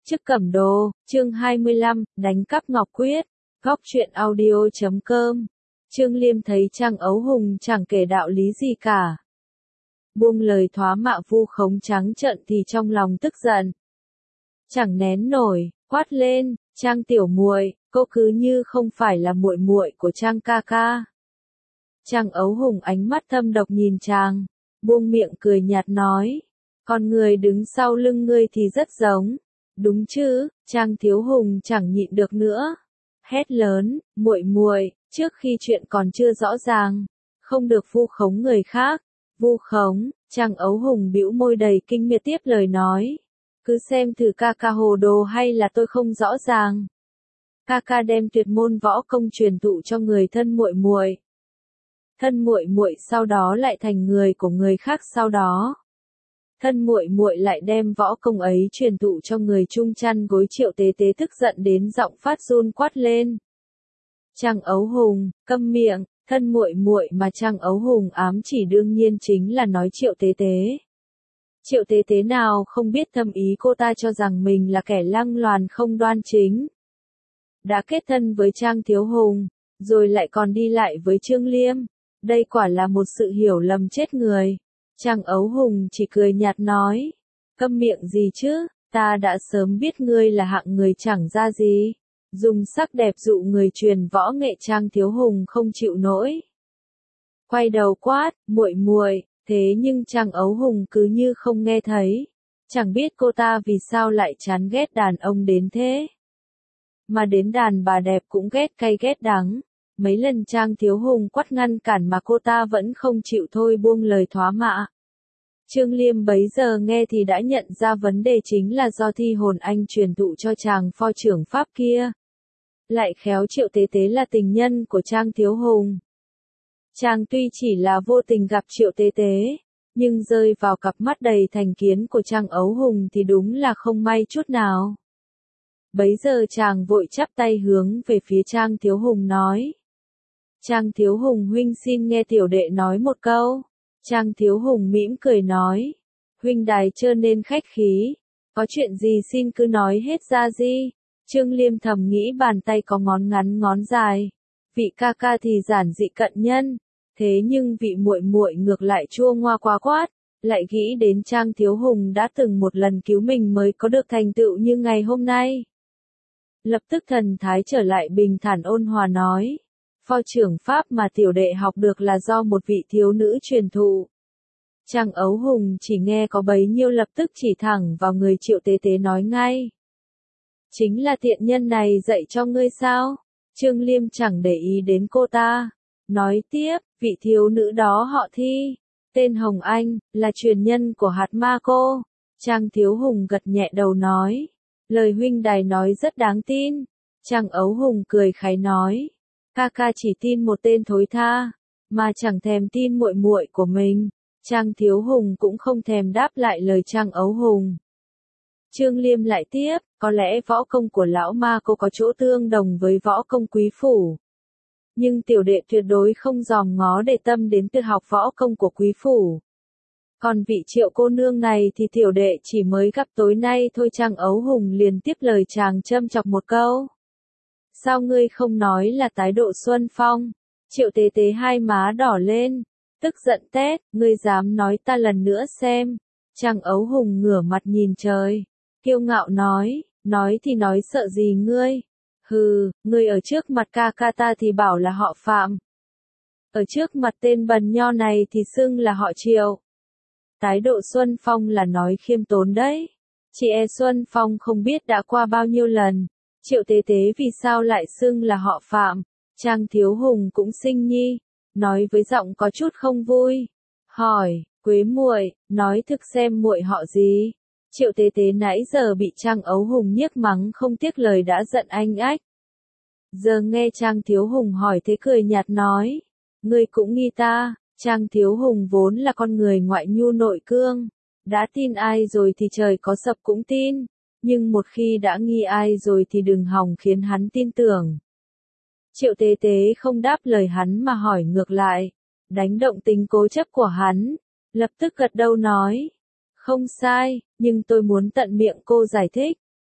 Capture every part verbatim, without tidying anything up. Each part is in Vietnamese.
Chức Cẩm Đồ, chương hai mươi lăm, đánh cắp Ngọc Quyết, góc truyện audio chấm com. Trương Liêm thấy Trang Ấu Hùng chẳng kể đạo lý gì cả. Buông lời thoá mạ vu khống trắng trợn thì trong lòng tức giận. Chẳng nén nổi, quát lên, Trang tiểu muội, cô cứ như không phải là muội muội của Trang ca ca. Trang Ấu Hùng ánh mắt thâm độc nhìn chàng, buông miệng cười nhạt nói, con người đứng sau lưng ngươi thì rất giống. Đúng chứ? Trang Thiếu Hùng chẳng nhịn được nữa, hét lớn, muội muội, trước khi chuyện còn chưa rõ ràng, không được vu khống người khác. Vu khống? Trang Ấu Hùng bĩu môi đầy kinh miệt tiếp lời nói, cứ xem thử ca ca hồ đồ hay là tôi không rõ ràng. Ca ca đem tuyệt môn võ công truyền thụ cho người thân muội muội. Thân muội muội sau đó lại thành người của người khác sau đó. Thân muội muội lại đem võ công ấy truyền thụ cho người chung chăn gối. Triệu Tế Tế tức giận đến giọng phát run quát lên. Trang Ấu Hùng, câm miệng. Thân muội muội mà Trang Ấu Hùng ám chỉ đương nhiên chính là nói Triệu Tế Tế. Triệu Tế Tế nào không biết thâm ý cô ta cho rằng mình là kẻ lăng loàn không đoan chính. Đã kết thân với Trang Thiếu Hùng, rồi lại còn đi lại với Trương Liêm. Đây quả là một sự hiểu lầm chết người. Trang Ấu Hùng chỉ cười nhạt nói, câm miệng gì chứ, ta đã sớm biết ngươi là hạng người chẳng ra gì. Dùng sắc đẹp dụ người truyền võ nghệ. Trang Thiếu Hùng không chịu nổi, quay đầu quát, muội muội. Thế nhưng Trang Ấu Hùng cứ như không nghe thấy, chẳng biết cô ta vì sao lại chán ghét đàn ông đến thế. Mà đến đàn bà đẹp cũng ghét cay ghét đắng. Mấy lần Trang Thiếu Hùng quát ngăn cản mà cô ta vẫn không chịu thôi buông lời thoá mạ. Trương Liêm bấy giờ nghe thì đã nhận ra vấn đề chính là do thi hồn anh truyền thụ cho chàng phó trưởng pháp kia. Lại khéo Triệu Tế Tế là tình nhân của Trang Thiếu Hùng. Chàng tuy chỉ là vô tình gặp Triệu Tế Tế, nhưng rơi vào cặp mắt đầy thành kiến của Trang Ấu Hùng thì đúng là không may chút nào. Bấy giờ chàng vội chắp tay hướng về phía Trang Thiếu Hùng nói. Trang Thiếu Hùng huynh xin nghe tiểu đệ nói một câu. Trang Thiếu Hùng mỉm cười nói, huynh đài chớ nên khách khí, có chuyện gì xin cứ nói hết ra đi. Trương Liêm thầm nghĩ bàn tay có ngón ngắn ngón dài, vị ca ca thì giản dị cận nhân, thế nhưng vị muội muội ngược lại chua ngoa quá quát, lại nghĩ đến Trang Thiếu Hùng đã từng một lần cứu mình mới có được thành tựu như ngày hôm nay. Lập tức thần thái trở lại bình thản ôn hòa nói, phó trưởng pháp mà tiểu đệ học được là do một vị thiếu nữ truyền thụ. Trang Ấu Hùng chỉ nghe có bấy nhiêu lập tức chỉ thẳng vào người Triệu Tế Tế nói ngay. Chính là tiện nhân này dạy cho ngươi sao? Trương Liêm chẳng để ý đến cô ta. Nói tiếp, vị thiếu nữ đó họ Thi, tên Hồng Anh, là truyền nhân của hạt ma cô. Trang Thiếu Hùng gật nhẹ đầu nói, lời huynh đài nói rất đáng tin. Trang Ấu Hùng cười khái nói, ca ca chỉ tin một tên thối tha, mà chẳng thèm tin muội muội của mình. Trang Thiếu Hùng cũng không thèm đáp lại lời Trang Ấu Hùng. Trương Liêm lại tiếp, có lẽ võ công của lão ma cô có chỗ tương đồng với võ công quý phủ. Nhưng tiểu đệ tuyệt đối không dòm ngó để tâm đến tuyệt học võ công của quý phủ. Còn vị Triệu cô nương này thì tiểu đệ chỉ mới gặp tối nay thôi. Trang Ấu Hùng liền tiếp lời chàng châm chọc một câu. Sao ngươi không nói là tái độ xuân phong? Triệu Tế Tế hai má đỏ lên, tức giận tét, ngươi dám nói ta lần nữa xem. Trang Ấu Hùng ngửa mặt nhìn trời, kiêu ngạo nói, nói thì nói sợ gì ngươi? Hừ, ngươi ở trước mặt ca ca ta thì bảo là họ Phạm. Ở trước mặt tên bần nho này thì xưng là họ Triệu. Tái độ xuân phong là nói khiêm tốn đấy. Chị e xuân phong không biết đã qua bao nhiêu lần. Triệu Tế Tế vì sao lại xưng là họ Phạm? Trang Thiếu Hùng cũng sinh nhi, nói với giọng có chút không vui. Hỏi, Quế muội, nói thực xem muội họ gì? Triệu Tế Tế nãy giờ bị Trang Ấu Hùng nhiếc mắng không tiếc lời đã giận anh ách. Giờ nghe Trang Thiếu Hùng hỏi thế cười nhạt nói, ngươi cũng nghi ta. Trang Thiếu Hùng vốn là con người ngoại nhu nội cương, đã tin ai rồi thì trời có sập cũng tin, nhưng một khi đã nghi ai rồi thì đừng hòng khiến hắn tin tưởng. Triệu Tế Tế không đáp lời hắn mà hỏi ngược lại, đánh động tính cố chấp của hắn, lập tức gật đầu nói, không sai, nhưng tôi muốn tận miệng cô giải thích.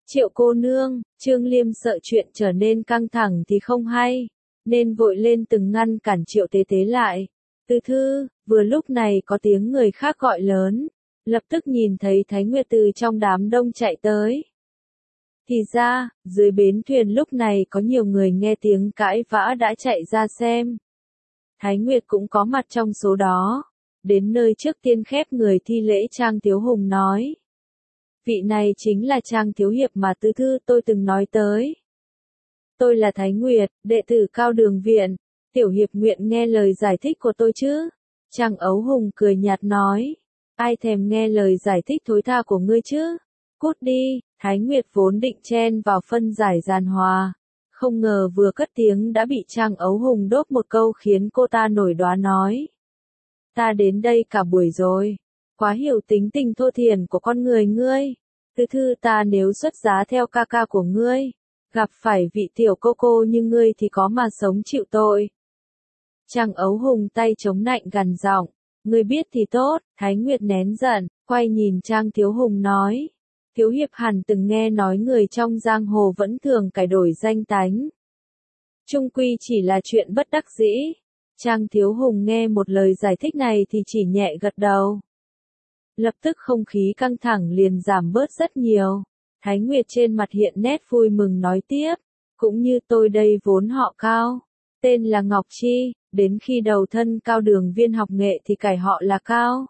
Triệu cô nương, Trương Liêm sợ chuyện trở nên căng thẳng thì không hay, nên vội lên từng ngăn cản Triệu Tế Tế lại. Tư thư, vừa lúc này có tiếng người khác gọi lớn, lập tức nhìn thấy Thái Nguyệt từ trong đám đông chạy tới. Thì ra, dưới bến thuyền lúc này có nhiều người nghe tiếng cãi vã đã chạy ra xem. Thái Nguyệt cũng có mặt trong số đó. Đến nơi trước tiên khép người thi lễ Trang Thiếu Hùng nói. Vị này chính là Trang Thiếu Hiệp mà tư thư tôi từng nói tới. Tôi là Thái Nguyệt, đệ tử Cao Đường Viện. Tiểu Hiệp nguyện nghe lời giải thích của tôi chứ? Trang Ấu Hùng cười nhạt nói. Ai thèm nghe lời giải thích thối tha của ngươi chứ? Cút đi, Thái Nguyệt vốn định chen vào phân giải giàn hòa. Không ngờ vừa cất tiếng đã bị Trang Ấu Hùng đốt một câu khiến cô ta nổi đoá nói. Ta đến đây cả buổi rồi. Quá hiểu tính tình thô thiển của con người ngươi. Tư thư ta nếu xuất giá theo ca ca của ngươi, gặp phải vị tiểu cô cô như ngươi thì có mà sống chịu tội. Trang Ấu Hùng tay chống nạnh gằn giọng. Ngươi biết thì tốt, Thái Nguyệt nén giận, quay nhìn Trang Thiếu Hùng nói. Thiếu Hiệp hẳn từng nghe nói người trong giang hồ vẫn thường cải đổi danh tánh. Trung quy chỉ là chuyện bất đắc dĩ. Trang Thiếu Hùng nghe một lời giải thích này thì chỉ nhẹ gật đầu. Lập tức không khí căng thẳng liền giảm bớt rất nhiều. Thái Nguyệt trên mặt hiện nét vui mừng nói tiếp. Cũng như tôi đây vốn họ Cao. Tên là Ngọc Chi, đến khi đầu thân Cao Đường Viên học nghệ thì cải họ là Cao.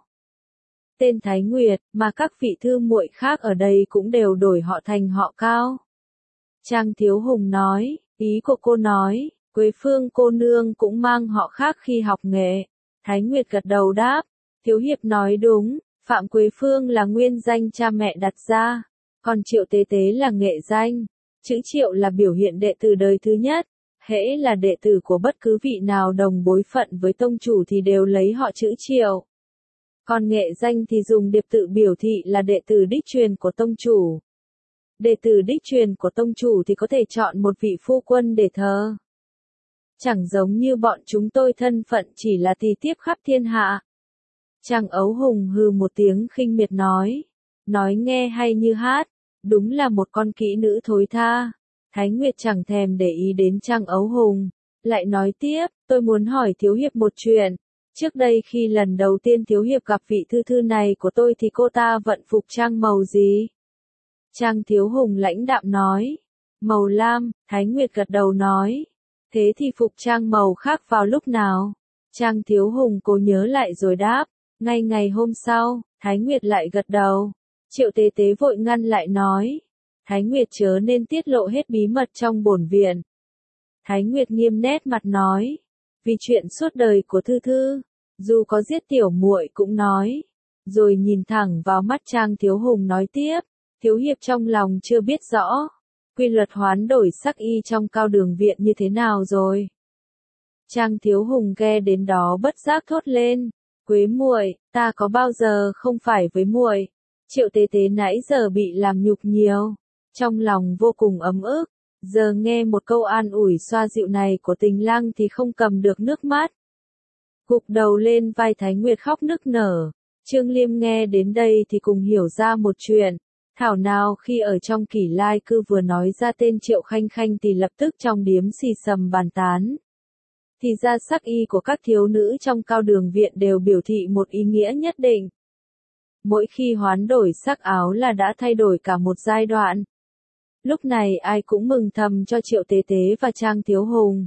Tên Thái Nguyệt, mà các vị thư muội khác ở đây cũng đều đổi họ thành họ Cao. Trang Thiếu Hùng nói, ý của cô nói, Quế Phương cô nương cũng mang họ khác khi học nghệ. Thái Nguyệt gật đầu đáp, Thiếu Hiệp nói đúng, Phạm Quế Phương là nguyên danh cha mẹ đặt ra, còn Triệu Tế Tế là nghệ danh. Chữ Triệu là biểu hiện đệ tử đời thứ nhất, hễ là đệ tử của bất cứ vị nào đồng bối phận với tông chủ thì đều lấy họ chữ Triệu. Còn nghệ danh thì dùng điệp tự biểu thị là đệ tử đích truyền của tông chủ. Đệ tử đích truyền của tông chủ thì có thể chọn một vị phu quân để thờ. Chẳng giống như bọn chúng tôi thân phận chỉ là tỳ tiếp khắp thiên hạ. Trang Ấu Hùng hừ một tiếng khinh miệt nói. Nói nghe hay như hát, đúng là một con kỹ nữ thối tha. Thái Nguyệt chẳng thèm để ý đến Trang Ấu Hùng. Lại nói tiếp, tôi muốn hỏi Thiếu Hiệp một chuyện. Trước đây khi lần đầu tiên Thiếu Hiệp gặp vị thư thư này của tôi thì cô ta vận phục trang màu gì? Trang Thiếu Hùng lãnh đạm nói. Màu lam, Thái Nguyệt gật đầu nói. Thế thì phục trang màu khác vào lúc nào? Trang Thiếu Hùng cố nhớ lại rồi đáp. Ngay ngày hôm sau, Thái Nguyệt lại gật đầu. Triệu Tế Tế vội ngăn lại nói. Thái Nguyệt chớ nên tiết lộ hết bí mật trong bổn viện. Thái Nguyệt nghiêm nét mặt nói. Vì chuyện suốt đời của thư thư, dù có giết tiểu muội cũng nói. Rồi nhìn thẳng vào mắt Trang Thiếu Hùng nói tiếp. Thiếu Hiệp trong lòng chưa biết rõ. Quy luật hoán đổi sắc y trong Cao Đường Viện như thế nào rồi? Trang Thiếu Hùng nghe đến đó bất giác thốt lên. Quế muội, ta có bao giờ không phải với muội? Triệu Tế Tế nãy giờ bị làm nhục nhiều, trong lòng vô cùng ấm ức, giờ nghe một câu an ủi xoa dịu này của Tình Lang thì không cầm được nước mắt. Gục đầu lên vai Thái Nguyệt khóc nức nở. Trương Liêm nghe đến đây thì cùng hiểu ra một chuyện. Thảo nào khi ở trong Kỷ Lai Cư vừa nói ra tên Triệu Khanh Khanh thì lập tức trong điếm xì xầm bàn tán. Thì ra sắc y của các thiếu nữ trong Cao Đường Viện đều biểu thị một ý nghĩa nhất định. Mỗi khi hoán đổi sắc áo là đã thay đổi cả một giai đoạn. Lúc này ai cũng mừng thầm cho Triệu Tế Tế và Trang Thiếu Hùng.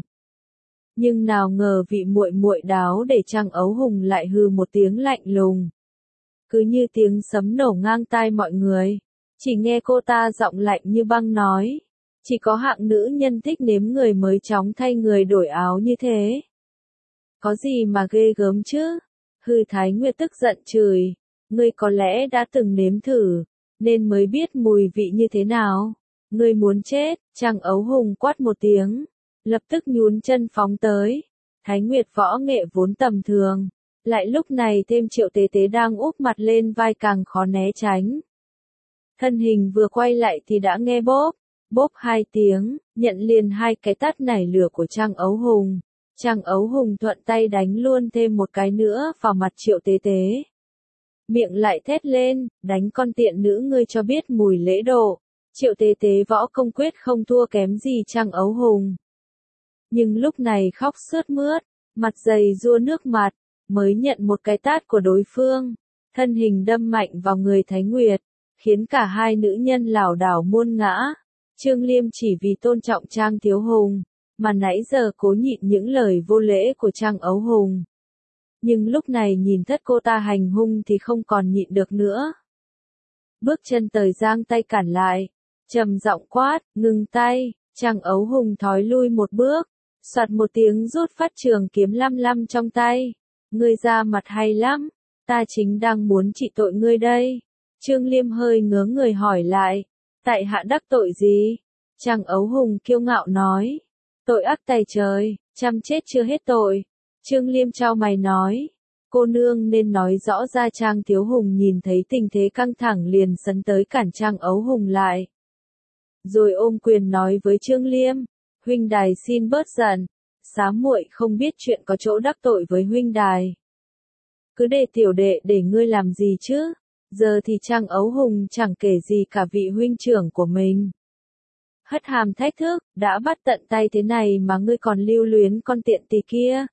Nhưng nào ngờ vị muội muội đáo để Trang Ấu Hùng lại hừ một tiếng lạnh lùng. Cứ như tiếng sấm nổ ngang tai mọi người. Chỉ nghe cô ta giọng lạnh như băng nói. Chỉ có hạng nữ nhân thích nếm người mới chóng thay người đổi áo như thế. Có gì mà ghê gớm chứ? Hư Thái Nguyệt tức giận chửi. Ngươi có lẽ đã từng nếm thử, nên mới biết mùi vị như thế nào. Ngươi muốn chết, Trang Ấu Hùng quát một tiếng. Lập tức nhún chân phóng tới. Thái Nguyệt võ nghệ vốn tầm thường. Lại lúc này thêm Triệu Tế Tế đang úp mặt lên vai càng khó né tránh. Thân hình vừa quay lại thì đã nghe bóp. Bóp hai tiếng, nhận liền hai cái tát nảy lửa của Trang Ấu Hùng. Trang Ấu Hùng thuận tay đánh luôn thêm một cái nữa vào mặt Triệu Tế Tế. Miệng lại thét lên, đánh con tiện nữ ngươi cho biết mùi lễ độ. Triệu Tế Tế võ công quyết không thua kém gì Trang Ấu Hùng. Nhưng lúc này khóc sướt mướt, mặt dày giua nước mặt, mới nhận một cái tát của đối phương, thân hình đâm mạnh vào người Thái Nguyệt, khiến cả hai nữ nhân lảo đảo muôn ngã. Trương Liêm chỉ vì tôn trọng Trang Thiếu Hùng, mà nãy giờ cố nhịn những lời vô lễ của Trang Ấu Hùng. Nhưng lúc này nhìn thất cô ta hành hung thì không còn nhịn được nữa. Bước chân Tời giang tay cản lại, trầm giọng quát, ngừng tay. Trang Ấu Hùng thói lui một bước, soạt một tiếng rút phát trường kiếm lăm lăm trong tay. Ngươi ra mặt hay lắm, ta chính đang muốn trị tội ngươi đây. Trương Liêm hơi ngớ người hỏi lại, tại hạ đắc tội gì? Trang Ấu Hùng kiêu ngạo nói, tội ác tày trời, trăm chết chưa hết tội. Trương Liêm chau mày nói, cô nương nên nói rõ ra. Trang Thiếu Hùng nhìn thấy tình thế căng thẳng liền sấn tới cản Trang Ấu Hùng lại. Rồi ôm quyền nói với Trương Liêm, huynh đài xin bớt giận, xá muội không biết chuyện có chỗ đắc tội với huynh đài. Cứ để tiểu đệ để ngươi làm gì chứ, giờ thì Trang Ấu Hùng chẳng kể gì cả vị huynh trưởng của mình. Hất hàm thách thức, đã bắt tận tay thế này mà ngươi còn lưu luyến con tiện tỳ kia.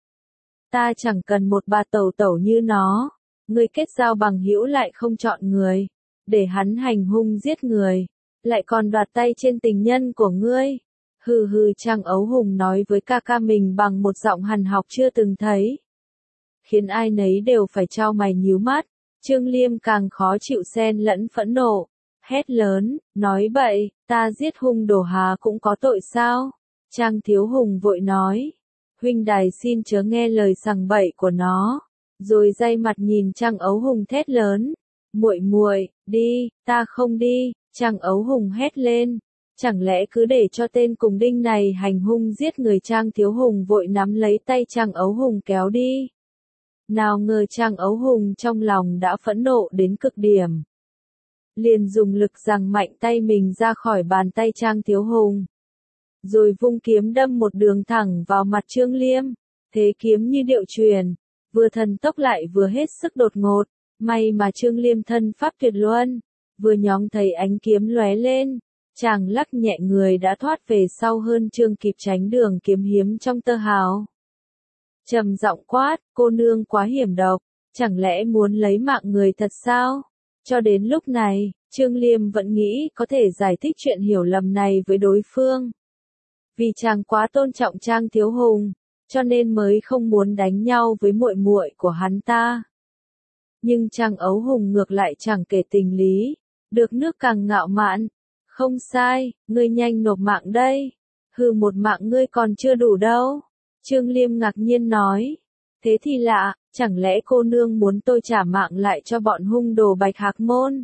Ta chẳng cần một bà tẩu tẩu như nó, ngươi kết giao bằng hữu lại không chọn người, để hắn hành hung giết người, lại còn đoạt tay trên tình nhân của ngươi. Hừ hừ. Trang Ấu Hùng nói với ca ca mình bằng một giọng hằn học chưa từng thấy, khiến ai nấy đều phải chau mày nhíu mắt. Trương Liêm càng khó chịu xen lẫn phẫn nộ, hét lớn, nói bậy, ta giết hung đồ Hà cũng có tội sao? Trang Thiếu Hùng vội nói, huynh đài xin chớ nghe lời sằng bậy của nó. Rồi day mặt nhìn Trang Ấu Hùng thét lớn, muội muội, đi, ta không đi. Trang Ấu Hùng hét lên, chẳng lẽ cứ để cho tên cùng đinh này hành hung giết người? Trang Thiếu Hùng vội nắm lấy tay Trang Ấu Hùng kéo đi. Nào ngờ Trang Ấu Hùng trong lòng đã phẫn nộ đến cực điểm, liền dùng lực giằng mạnh tay mình ra khỏi bàn tay Trang Thiếu Hùng, rồi vung kiếm đâm một đường thẳng vào mặt Trương Liêm. Thế kiếm như điệu truyền, vừa thần tốc lại vừa hết sức đột ngột. May mà Trương Liêm thân pháp tuyệt luân, vừa nhóng thấy ánh kiếm lóe lên, chàng lắc nhẹ người đã thoát về sau hơn chương kịp tránh đường kiếm hiếm trong tơ hào. Trầm giọng quát, cô nương quá hiểm độc, chẳng lẽ muốn lấy mạng người thật sao? Cho đến lúc này, Trương Liêm vẫn nghĩ có thể giải thích chuyện hiểu lầm này với đối phương. Vì chàng quá tôn trọng Trang Thiếu Hùng, cho nên mới không muốn đánh nhau với muội muội của hắn ta. Nhưng Trang Ấu Hùng ngược lại chẳng kể tình lý, được nước càng ngạo mạn. Không sai, ngươi nhanh nộp mạng đây. Hừ, một mạng ngươi còn chưa đủ đâu. Trương Liêm ngạc nhiên nói, thế thì lạ, chẳng lẽ cô nương muốn tôi trả mạng lại cho bọn hung đồ Bạch Hạc Môn?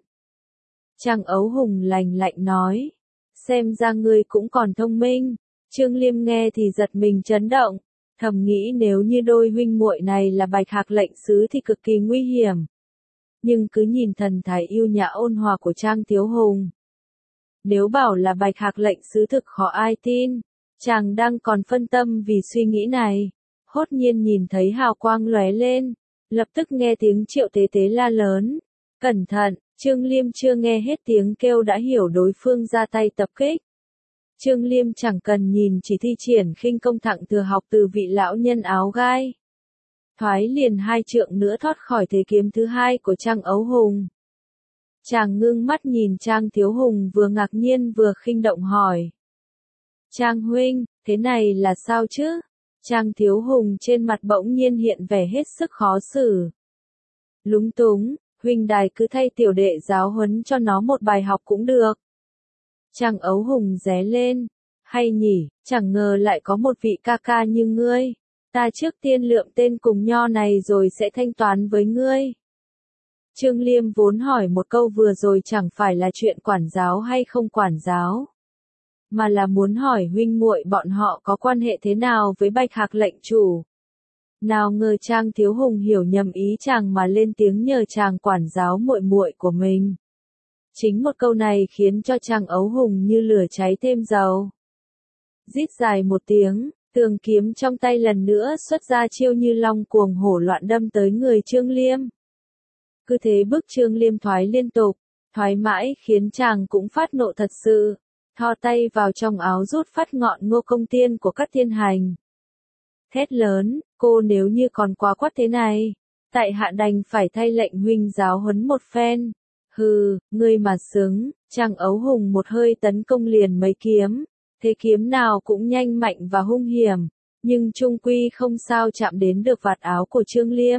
Trang Ấu Hùng lạnh lạnh nói, xem ra ngươi cũng còn thông minh. Trương Liêm nghe thì giật mình chấn động, thầm nghĩ nếu như đôi huynh muội này là Bạch Hạc lệnh sứ thì cực kỳ nguy hiểm. Nhưng cứ nhìn thần thái yêu nhã ôn hòa của Trang Thiếu Hùng, nếu bảo là Bạch Hạc lệnh sứ thực khó ai tin. Chàng đang còn phân tâm vì suy nghĩ này, hốt nhiên nhìn thấy hào quang lóe lên, lập tức nghe tiếng Triệu Tế Tế la lớn, cẩn thận. Trương Liêm chưa nghe hết tiếng kêu đã hiểu đối phương ra tay tập kích. Trương Liêm chẳng cần nhìn chỉ thi triển khinh công thẳng thừa học từ vị lão nhân áo gai. Thoái liền hai trượng nữa thoát khỏi thế kiếm thứ hai của Trang Ấu Hùng. Chàng ngưng mắt nhìn Trang Thiếu Hùng vừa ngạc nhiên vừa khinh động hỏi. Trang huynh, thế này là sao chứ? Trang Thiếu Hùng trên mặt bỗng nhiên hiện vẻ hết sức khó xử. Lúng túng, huynh đài cứ thay tiểu đệ giáo huấn cho nó một bài học cũng được. Trang Ấu Hùng ré lên, hay nhỉ, chẳng ngờ lại có một vị ca ca như ngươi. Ta trước tiên lượm tên cùng nho này rồi sẽ thanh toán với ngươi. Trương Liêm vốn hỏi một câu vừa rồi chẳng phải là chuyện quản giáo hay không quản giáo, mà là muốn hỏi huynh muội bọn họ có quan hệ thế nào với Bạch Hạc lệnh chủ. Nào ngờ Trang Thiếu Hùng hiểu nhầm ý chàng mà lên tiếng nhờ chàng quản giáo muội muội của mình. Chính một câu này khiến cho Trang Ấu Hùng như lửa cháy thêm dầu. Rít dài một tiếng, tường kiếm trong tay lần nữa xuất ra chiêu như long cuồng hổ loạn đâm tới người Trương Liêm. Cứ thế bước Trương Liêm thoái liên tục, thoái mãi khiến chàng cũng phát nộ thật sự, thò tay vào trong áo rút phát ngọn Ngô Công Tiên của Cát Thiên Hành. Thét lớn, cô nếu như còn quá quắt thế này, tại hạ đành phải thay lệnh huynh giáo huấn một phen. Hừ, ngươi mà xứng, Trang Ấu Hùng một hơi tấn công liền mấy kiếm, thế kiếm nào cũng nhanh mạnh và hung hiểm, nhưng trung quy không sao chạm đến được vạt áo của Trương Liêm.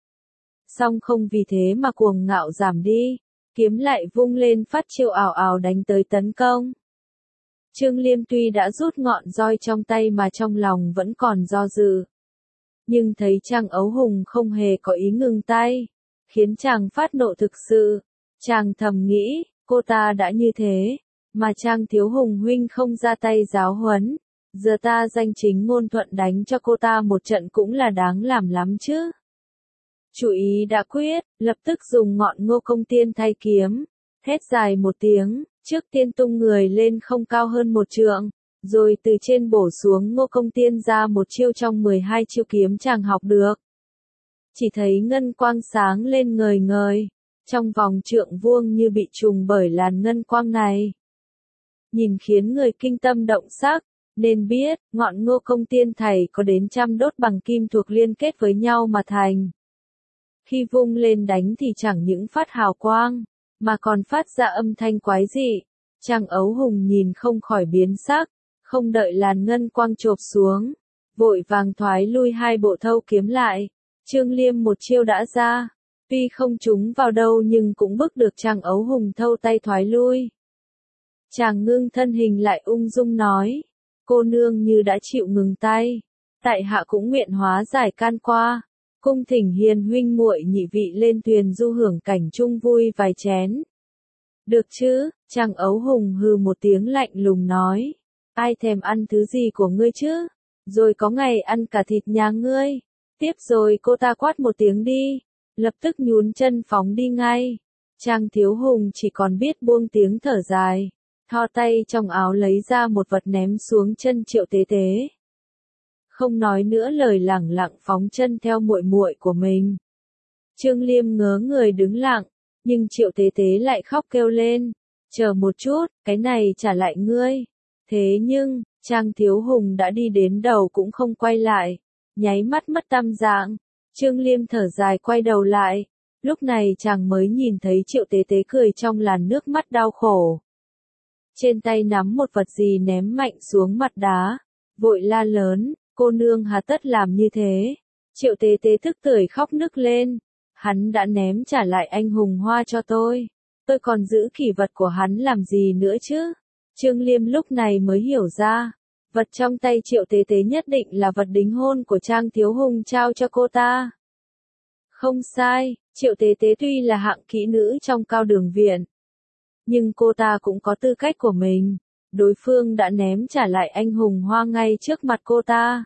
Song không vì thế mà cuồng ngạo giảm đi, kiếm lại vung lên phát chiêu ảo ảo đánh tới tấn công. Trương Liêm tuy đã rút ngọn roi trong tay mà trong lòng vẫn còn do dự. Nhưng thấy Trang Ấu Hùng không hề có ý ngừng tay, khiến chàng phát nộ thực sự. Chàng thầm nghĩ, cô ta đã như thế, mà Trang Thiếu Hùng huynh không ra tay giáo huấn, giờ ta danh chính ngôn thuận đánh cho cô ta một trận cũng là đáng làm lắm chứ. Chủ ý đã quyết, lập tức dùng ngọn Ngô Công Tiên thay kiếm, thét dài một tiếng, trước tiên tung người lên không cao hơn một trượng, rồi từ trên bổ xuống Ngô Công Tiên ra một chiêu trong mười hai chiêu kiếm chàng học được. Chỉ thấy ngân quang sáng lên ngời ngời, trong vòng trượng vuông như bị trùng bởi làn ngân quang này. Nhìn khiến người kinh tâm động sắc, nên biết, ngọn Ngô Công Tiên thầy có đến trăm đốt bằng kim thuộc liên kết với nhau mà thành. Khi vung lên đánh thì chẳng những phát hào quang, mà còn phát ra âm thanh quái dị. Trang Ấu Hùng nhìn không khỏi biến sắc, không đợi làn ngân quang chộp xuống, vội vàng thoái lui hai bộ thâu kiếm lại. Trương Liêm một chiêu đã ra, tuy không trúng vào đâu nhưng cũng bức được Trang Ấu Hùng thâu tay thoái lui. Chàng ngưng thân hình lại ung dung nói, cô nương như đã chịu ngừng tay, tại hạ cũng nguyện hóa giải can qua, cung thỉnh hiền huynh muội nhị vị lên thuyền du hưởng cảnh chung vui vài chén. Được chứ, Trang Ấu Hùng hừ một tiếng lạnh lùng nói, ai thèm ăn thứ gì của ngươi chứ, rồi có ngày ăn cả thịt nhà ngươi. Tiếp rồi cô ta quát một tiếng đi, lập tức nhún chân phóng đi ngay. Trang Thiếu Hùng chỉ còn biết buông tiếng thở dài, thò tay trong áo lấy ra một vật ném xuống chân Triệu Tế Tế. Không nói nữa lời lẳng lặng phóng chân theo muội muội của mình. Trương Liêm ngớ người đứng lặng, nhưng Triệu Tế Tế lại khóc kêu lên, chờ một chút, cái này trả lại ngươi. Thế nhưng, Trang Thiếu Hùng đã đi đến đầu cũng không quay lại, nháy mắt mất tăm dạng. Trương Liêm thở dài quay đầu lại, lúc này chàng mới nhìn thấy Triệu Tế Tế cười trong làn nước mắt đau khổ. Trên tay nắm một vật gì ném mạnh xuống mặt đá, vội la lớn, cô nương hà tất làm như thế. Triệu Tế Tế tức tưởi khóc nức lên, hắn đã ném trả lại anh hùng hoa cho tôi, tôi còn giữ kỷ vật của hắn làm gì nữa chứ. Trương Liêm lúc này mới hiểu ra, vật trong tay Triệu Tế Tế nhất định là vật đính hôn của Trang Thiếu Hùng trao cho cô ta. Không sai, Triệu Tế Tế tuy là hạng kỹ nữ trong Cao Đường viện, nhưng cô ta cũng có tư cách của mình, đối phương đã ném trả lại anh hùng hoa ngay trước mặt cô ta.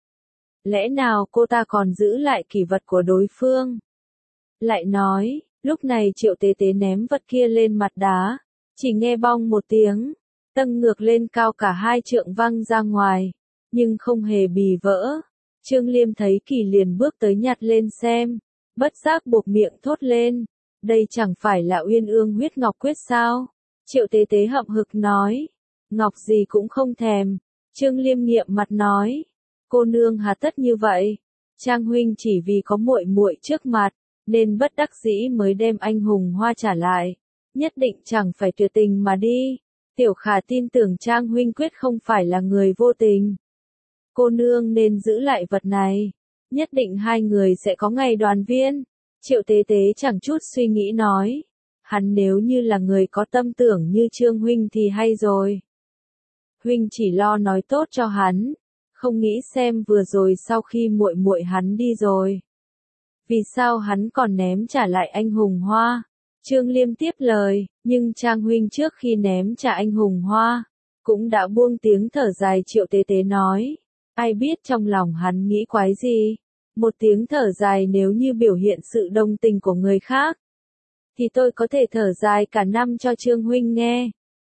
Lẽ nào cô ta còn giữ lại kỷ vật của đối phương? Lại nói, lúc này Triệu Tế Tế ném vật kia lên mặt đá, chỉ nghe bong một tiếng, tâng ngược lên cao cả hai trượng văng ra ngoài, nhưng không hề bì vỡ. Trương Liêm thấy kỳ liền bước tới nhặt lên xem, bất giác buộc miệng thốt lên, đây chẳng phải là Uyên Ương huyết ngọc quyết sao? Triệu Tế Tế hậm hực nói, ngọc gì cũng không thèm. Trương Liêm nghiệm mặt nói, cô nương hà tất như vậy, Trang huynh chỉ vì có muội muội trước mặt, nên bất đắc dĩ mới đem anh hùng hoa trả lại, nhất định chẳng phải tuyệt tình mà đi. Tiểu Khả tin tưởng Trang huynh quyết không phải là người vô tình. Cô nương nên giữ lại vật này, nhất định hai người sẽ có ngày đoàn viên. Triệu Tế Tế chẳng chút suy nghĩ nói, hắn nếu như là người có tâm tưởng như Trương huynh thì hay rồi. Huynh chỉ lo nói tốt cho hắn, không nghĩ xem vừa rồi sau khi muội muội hắn đi rồi, vì sao hắn còn ném trả lại anh hùng hoa. Trương Liêm tiếp lời, nhưng Trang huynh trước khi ném trả anh hùng hoa, cũng đã buông tiếng thở dài. Triệu Tế Tế nói, ai biết trong lòng hắn nghĩ quái gì. Một tiếng thở dài nếu như biểu hiện sự đồng tình của người khác, thì tôi có thể thở dài cả năm cho Trương huynh nghe.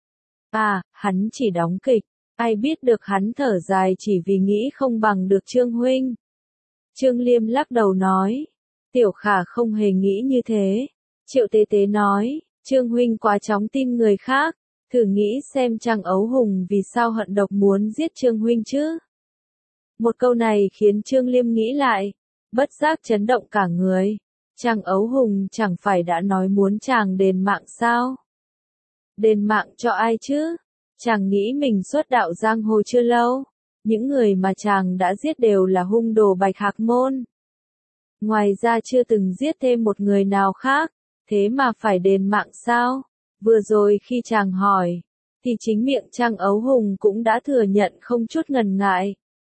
À, hắn chỉ đóng kịch, ai biết được hắn thở dài chỉ vì nghĩ không bằng được Trương huynh. Trương Liêm lắc đầu nói, Tiểu Khả không hề nghĩ như thế. Triệu Tế Tế nói, Trương huynh quá chóng tin người khác, thử nghĩ xem Trang Ấu Hùng vì sao hận độc muốn giết Trương huynh chứ? Một câu này khiến Trương Liêm nghĩ lại, bất giác chấn động cả người. Trang Ấu Hùng chẳng phải đã nói muốn chàng đền mạng sao? Đền mạng cho ai chứ? Chàng nghĩ mình xuất đạo giang hồ chưa lâu, những người mà chàng đã giết đều là hung đồ Bạch Hạc Môn. Ngoài ra chưa từng giết thêm một người nào khác, thế mà phải đền mạng sao? Vừa rồi khi chàng hỏi, thì chính miệng Trang Ấu Hùng cũng đã thừa nhận không chút ngần ngại.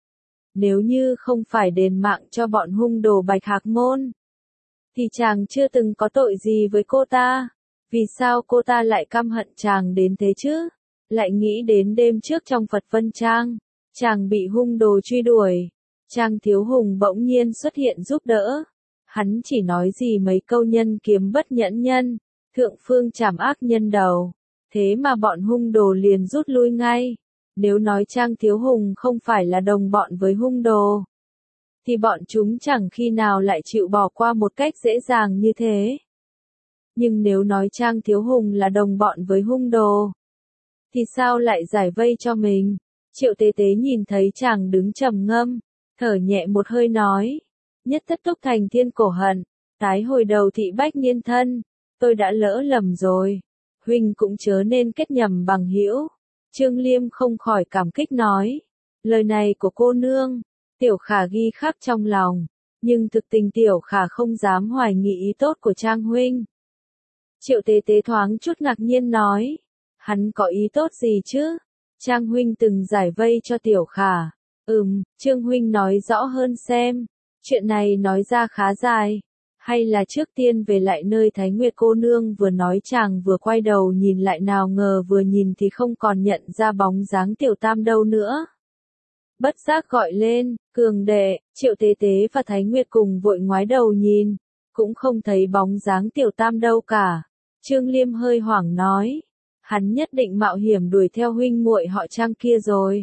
Nếu như không phải đền mạng cho bọn hung đồ Bạch Hạc Môn, thì chàng chưa từng có tội gì với cô ta. Vì sao cô ta lại căm hận chàng đến thế chứ? Lại nghĩ đến đêm trước trong Phật Vân Trang, chàng bị hung đồ truy đuổi. Trang Thiếu Hùng bỗng nhiên xuất hiện giúp đỡ. Hắn chỉ nói gì mấy câu nhân kiếm bất nhẫn nhân, thượng phương trảm ác nhân đầu. Thế mà bọn hung đồ liền rút lui ngay. Nếu nói Trang Thiếu Hùng không phải là đồng bọn với hung đồ, thì bọn chúng chẳng khi nào lại chịu bỏ qua một cách dễ dàng như thế. Nhưng nếu nói Trang Thiếu Hùng là đồng bọn với hung đồ, thì sao lại giải vây cho mình? Triệu Tế Tế nhìn thấy chàng đứng trầm ngâm, thở nhẹ một hơi nói, nhất thất túc thành thiên cổ hận, tái hồi đầu thị bách niên thân, tôi đã lỡ lầm rồi, huynh cũng chớ nên kết nhầm bằng hữu. Trương Liêm không khỏi cảm kích nói, lời này của cô nương, Tiểu Khả ghi khắc trong lòng, nhưng thực tình Tiểu Khả không dám hoài nghi ý tốt của Trang huynh. Triệu Tế Tế thoáng chút ngạc nhiên nói, hắn có ý tốt gì chứ? Trang huynh từng giải vây cho Tiểu Khả. Ừm, Trương huynh nói rõ hơn xem, chuyện này nói ra khá dài, hay là trước tiên về lại nơi Thái Nguyệt cô nương vừa nói. Chàng vừa quay đầu nhìn lại, nào ngờ vừa nhìn thì không còn nhận ra bóng dáng Tiểu Tam đâu nữa. Bất giác gọi lên, Cường đệ. Triệu Tế Tế và Thái Nguyệt cùng vội ngoái đầu nhìn, cũng không thấy bóng dáng Tiểu Tam đâu cả. Trương Liêm hơi hoảng nói, hắn nhất định mạo hiểm đuổi theo huynh muội họ Trang kia rồi.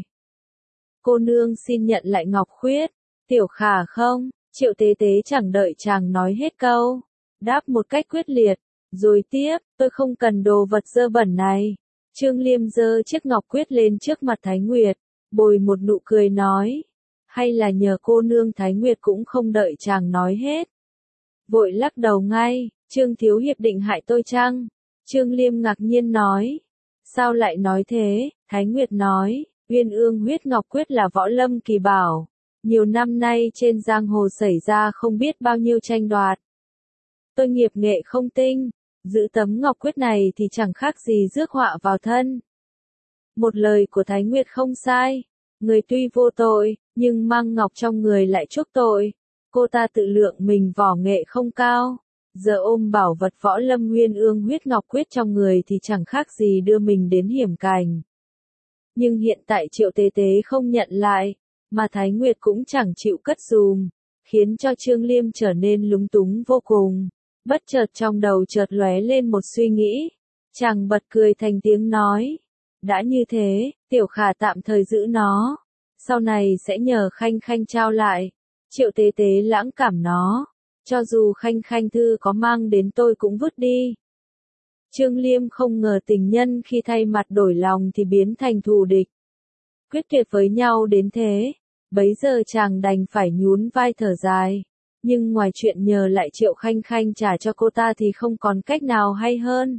Cô nương xin nhận lại ngọc khuyết. Tiểu Khả không? Triệu Tế Tế chẳng đợi chàng nói hết câu, đáp một cách quyết liệt, rồi tiếp, tôi không cần đồ vật dơ bẩn này. Trương Liêm giơ chiếc ngọc quyết lên trước mặt Thái Nguyệt, bồi một nụ cười nói, hay là nhờ cô nương. Thái Nguyệt cũng không đợi chàng nói hết, vội lắc đầu ngay, Trương thiếu hiệp định hại tôi chăng? Trương Liêm ngạc nhiên nói, sao lại nói thế? Thái Nguyệt nói, Uyên Ương huyết ngọc quyết là võ lâm kỳ bảo, nhiều năm nay trên giang hồ xảy ra không biết bao nhiêu tranh đoạt. Tôi nghiệp nghệ không tinh, giữ tấm ngọc quyết này thì chẳng khác gì rước họa vào thân. Một lời của Thái Nguyệt không sai, người tuy vô tội, nhưng mang ngọc trong người lại chuốc tội. Cô ta tự lượng mình võ nghệ không cao, giờ ôm bảo vật võ lâm Uyên Ương huyết ngọc quyết trong người thì chẳng khác gì đưa mình đến hiểm cảnh. Nhưng hiện tại Triệu Tế Tế không nhận lại, mà Thái Nguyệt cũng chẳng chịu cất giùm, khiến cho Trương Liêm trở nên lúng túng vô cùng. Bất chợt trong đầu chợt lóe lên một suy nghĩ, chàng bật cười thành tiếng nói, đã như thế, Tiểu Khả tạm thời giữ nó, sau này sẽ nhờ Khanh Khanh trao lại. Triệu Tế Tế lãng cảm nó, cho dù Khanh Khanh thư có mang đến tôi cũng vứt đi. Trương Liêm không ngờ tình nhân khi thay mặt đổi lòng thì biến thành thù địch, quyết tuyệt với nhau đến thế. Bấy giờ chàng đành phải nhún vai thở dài, nhưng ngoài chuyện nhờ lại Triệu Khanh Khanh trả cho cô ta thì không còn cách nào hay hơn.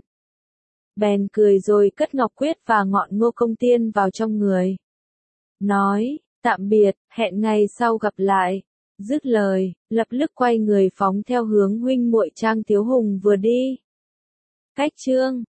Bèn cười rồi cất ngọc quyết và ngọn ngô công tiên vào trong người, nói, tạm biệt, hẹn ngày sau gặp lại. Dứt lời, lập tức quay người phóng theo hướng huynh muội Trang Thiếu Hùng vừa đi. Cách chương